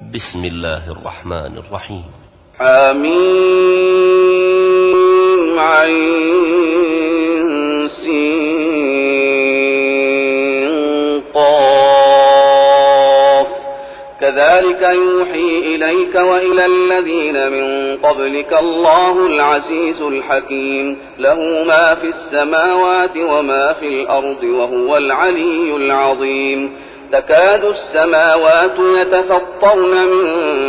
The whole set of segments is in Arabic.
بسم الله الرحمن الرحيم. حميم عين سين قاف كذلك يوحي إليك وإلى الذين من قبلك الله العزيز الحكيم له ما في السماوات وما في الأرض وهو العلي العظيم. تكاد السماوات يتفطرن من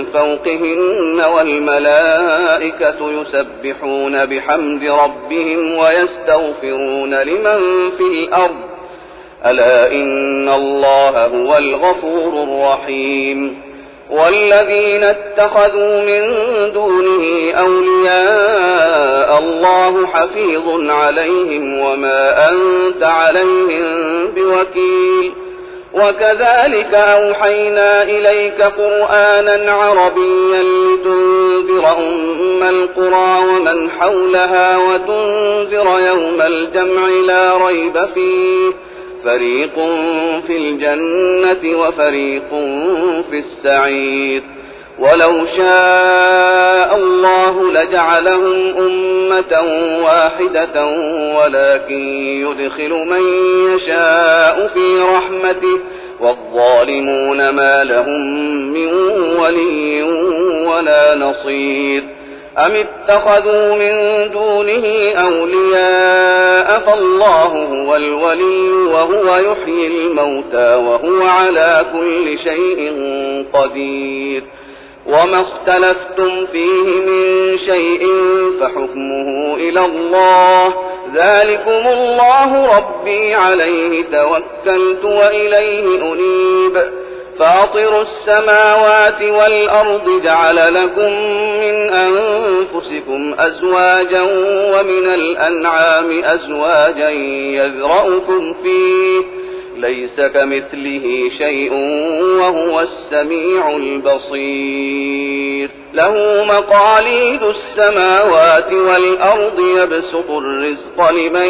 فوقهن والملائكة يسبحون بحمد ربهم ويستغفرون لمن في الأرض ألا إن الله هو الغفور الرحيم. والذين اتخذوا من دونه أولياء الله حفيظ عليهم وما أنت عليهم بوكيل. وكذلك أوحينا إليك قرآنا عربيا لتنذر أم القرى ومن حولها وتنذر يوم الجمع لا ريب فيه فريق في الجنة وفريق في السعير. ولو شاء الله لجعلهم أمة واحدة ولكن يدخل من يشاء في رحمته والظالمون ما لهم من ولي ولا نصير. أم اتخذوا من دونه أولياء فالله هو الولي وهو يحيي الموتى وهو على كل شيء قدير. وما اختلفتم فيه من شيء فحكمه إلى الله ذلكم الله ربي عليه توكلت وإليه أنيب. فاطر السماوات والأرض جعل لكم من أنفسكم أزواجا ومن الأنعام أزواجا يذرأكم فيه ليس كمثله شيء وهو السميع البصير. له مقاليد السماوات والأرض يبسط الرزق لمن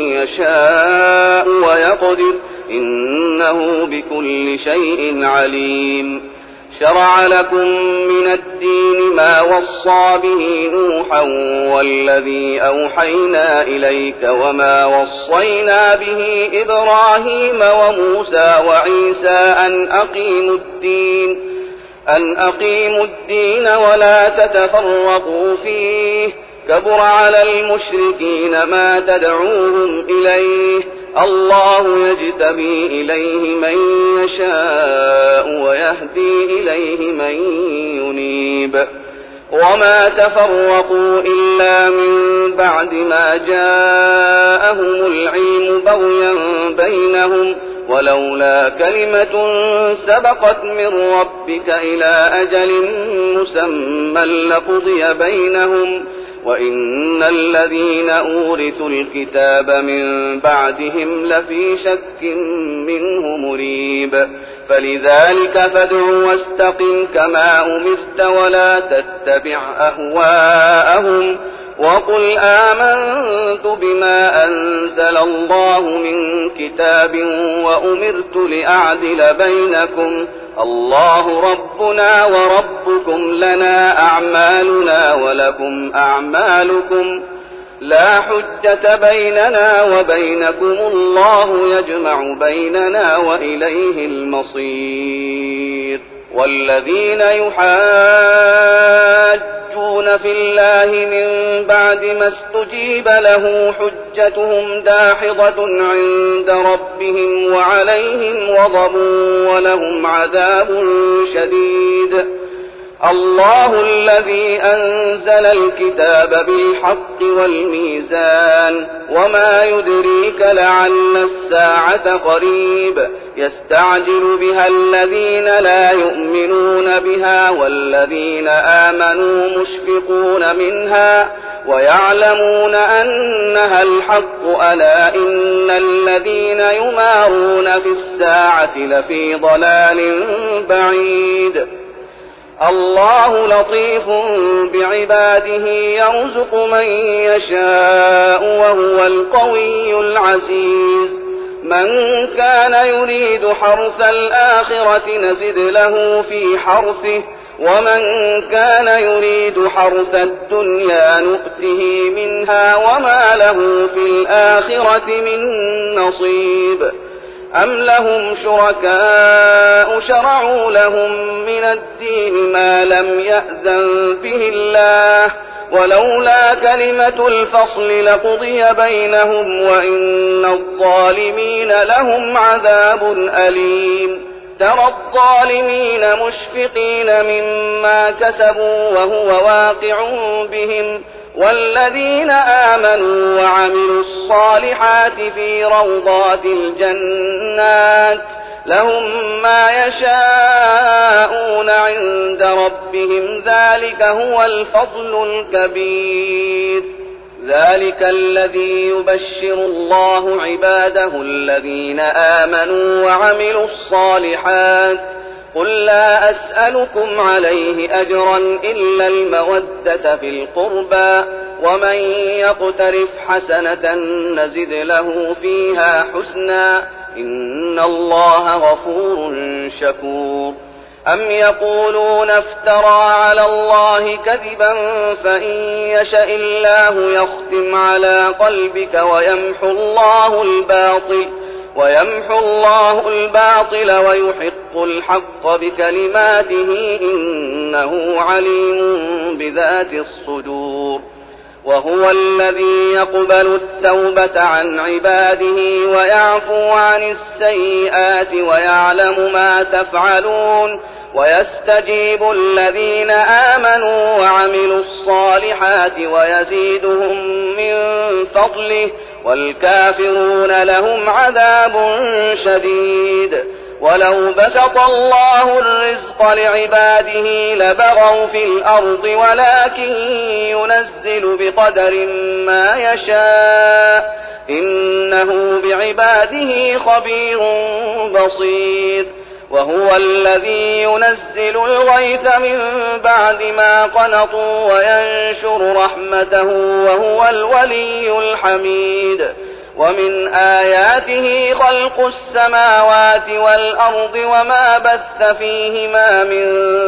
يشاء ويقدر إنه بكل شيء عليم. شرع لكم من الدين ما وصى به نوحا والذي أوحينا إليك وما وصينا به إبراهيم وموسى وعيسى أن أقيموا الدين ولا تتفرقوا فيه كبر على المشركين ما تدعوهم إليه الله يجتبي إليه من يشاء ويهدي إليه من ينيب. وما تفرقوا إلا من بعد ما جاءهم العلم بغيا بينهم ولولا كلمة سبقت من ربك إلى أجل مسمى لقضي بينهم وإن الذين أورثوا الكتاب من بعدهم لفي شك منه مريب. فلذلك فادع واستقم كما أمرت ولا تتبع أهواءهم وقل آمنت بما أنزل الله من كتاب وأمرت لأعدل بينكم الله ربنا وربكم لنا أعمالنا ولكم أعمالكم لا حجة بيننا وبينكم الله يجمع بيننا وإليه المصير. والذين يحاجون في الله من بعد ما استجيب له حجتهم داحضة عند ربهم وعليهم غضب ولهم عذاب شديد. الله الذي أنزل الكتاب بالحق والميزان وما يدريك لعل الساعة قريب يستعجل بها الذين لا يؤمنون بها والذين آمنوا مشفقون منها ويعلمون أنها الحق ألا إن الذين يمارون في الساعة لفي ضلال بعيد. الله لطيف بعباده يرزق من يشاء وهو القوي العزيز. من كان يريد حرث الآخرة نزد له في حرثه ومن كان يريد حرث الدنيا نؤته منها وما له في الآخرة من نصيب أم لهم شركاء شرعوا لهم من الدين ما لم يأذن به الله ولولا كلمة الفصل لقضي بينهم وإن الظالمين لهم عذاب أليم ترى الظالمين مشفقين مما كسبوا وهو واقع بهم والذين آمنوا وعملوا الصالحات في روضات الجنات لهم ما يشاءون عند ربهم ذلك هو الفضل الكبير ذلك الذي يبشر الله عباده الذين آمنوا وعملوا الصالحات قل لا أسألكم عليه أجرا إلا المودة في القربى ومن يقترف حسنة نزد له فيها حسنا إن الله غفور شكور أم يقولون افترى على الله كذبا فإن يشأ الله يختم على قلبك ويمحو الله الباطل ويحق الحق بكلماته إنه عليم بذات الصدور وهو الذي يقبل التوبة عن عباده ويعفو عن السيئات ويعلم ما تفعلون ويستجيب الذين آمنوا وعملوا الصالحات ويزيدهم من فضله والكافرون لهم عذاب شديد ولو بسط الله الرزق لعباده لبغوا في الأرض ولكن ينزل بقدر ما يشاء إنه بعباده خبير بصير وهو الذي ينزل الغيث من بعد ما قنطوا وينشر رحمته وهو الولي الحميد ومن آياته خلق السماوات والأرض وما بث فيهما من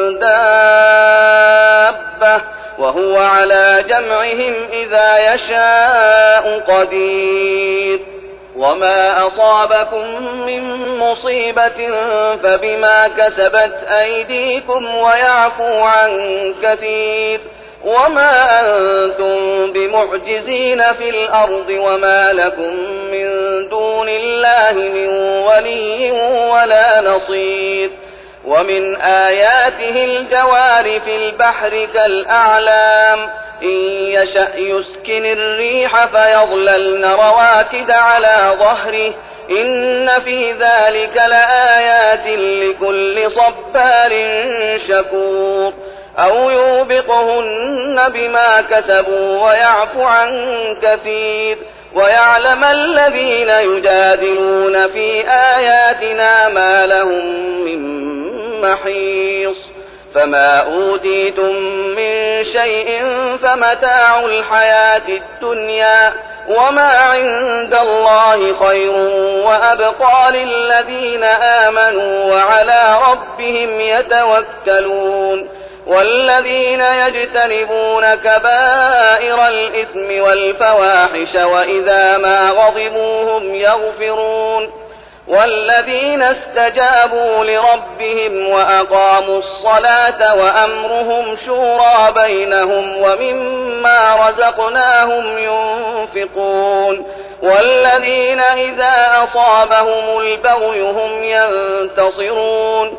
دابة وهو على جمعهم إذا يشاء قدير وما أصابكم من مصيبة فبما كسبت أيديكم ويعفو عن كثير وما أنتم بمعجزين في الأرض وما لكم من دون الله من ولي ولا نصير ومن آياته الجوار في البحر كالأعلام إن يشأ يسكن الريح فيظللن رواكد على ظهره إن في ذلك لآيات لكل صبار شكور أو يوبقهن بما كسبوا ويعفو عن كثير ويعلم الذين يجادلون في آياتنا ما لهم من محيص فما أوتيتم من شيء فمتاع الحياة الدنيا وما عند الله خير وأبقى للذين آمنوا وعلى ربهم يتوكلون والذين يجتنبون كبائر الإثم والفواحش وإذا ما غضبوا هم يغفرون والذين استجابوا لربهم وأقاموا الصلاة وأمرهم شورى بينهم ومما رزقناهم ينفقون والذين إذا أصابهم البغي هم ينتصرون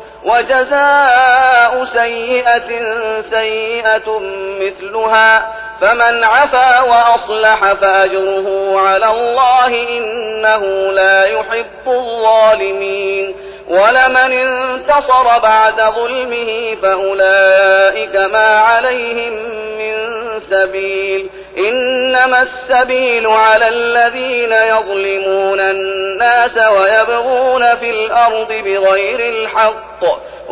وجزاء سيئة سيئة مثلها فمن عفا وأصلح فأجره على الله إنه لا يحب الظالمين ولمن انتصر بعد ظلمه فأولئك ما عليهم من سبيل إنما السبيل على الذين يظلمون الناس ويبغون في الأرض بغير الحق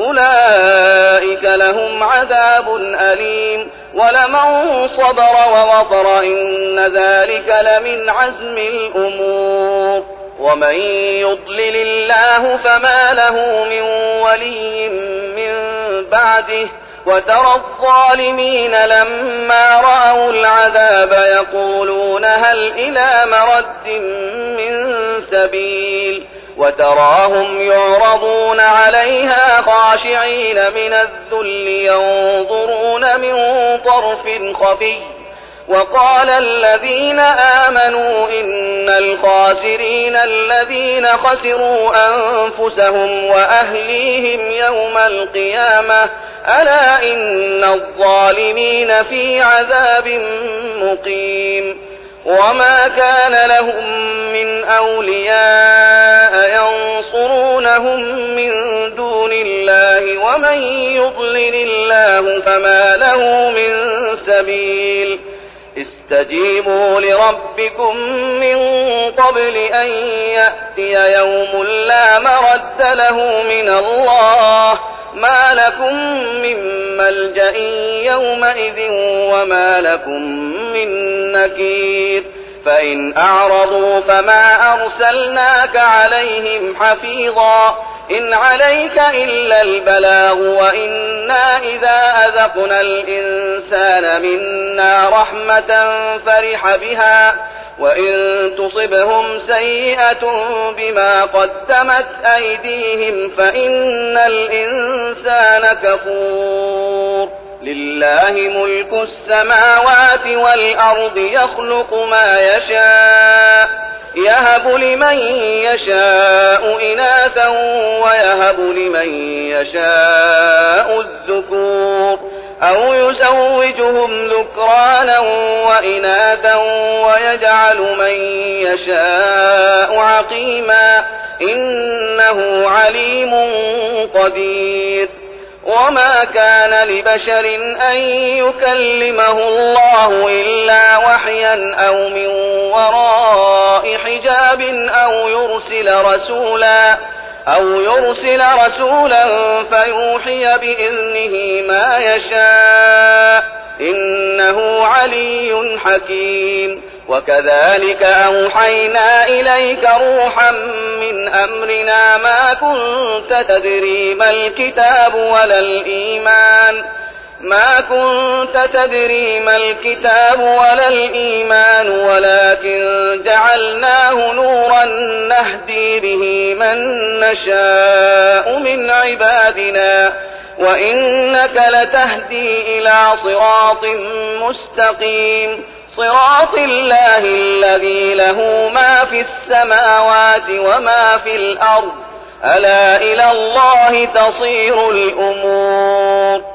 أولئك لهم عذاب أليم ولمن صبر وغفر إن ذلك لمن عزم الأمور ومن يضلل الله فما له من ولي من بعده وترى الظالمين لما رأوا العذاب يقولون هل إلى مرد من سبيل وتراهم يعرضون عليها خاشعين من الذل ينظرون من طرف خفي وقال الذين آمنوا إن الخاسرين الذين خسروا أنفسهم وأهليهم يوم القيامة ألا إن الظالمين في عذاب مقيم وما كان لهم من أولياء ينصرونهم من دون الله ومن يضلل الله فما له من سبيل استجيبوا لربكم من قبل أن يأتي يوم لا مرد له من الله ما لكم من ملجأ يومئذ وما لكم من نكير فإن أعرضوا فما أرسلناك عليهم حفيظا إن عليك إلا البلاغ وإنا إذا أذقنا الإنسان منا رحمة فرح بها وإن تصبهم سيئة بما قدمت أيديهم فإن الإنسان كفور لله ملك السماوات والأرض يخلق ما يشاء يهب لمن يشاء إناثا ويهب لمن يشاء الذكور أو يزوجهم ذكرانا وإناثا ويجعل من يشاء عقيما إنه عليم قدير وما كان لبشر أن يكلمه الله إلا وحيا أو من وراء حجاب أو يرسل رسولا فيوحي بإذنه ما يشاء إنه علي حكيم وكذلك أوحينا إليك روحا من أمرنا ما كنت تدري ما الكتاب ولا الإيمان ولكن جعلناه نورا نهدي به من نشاء من عبادنا وإنك لتهدي إلى صراط مستقيم صراط الله الذي له ما في السماوات وما في الأرض ألا إلى الله تصير الأمور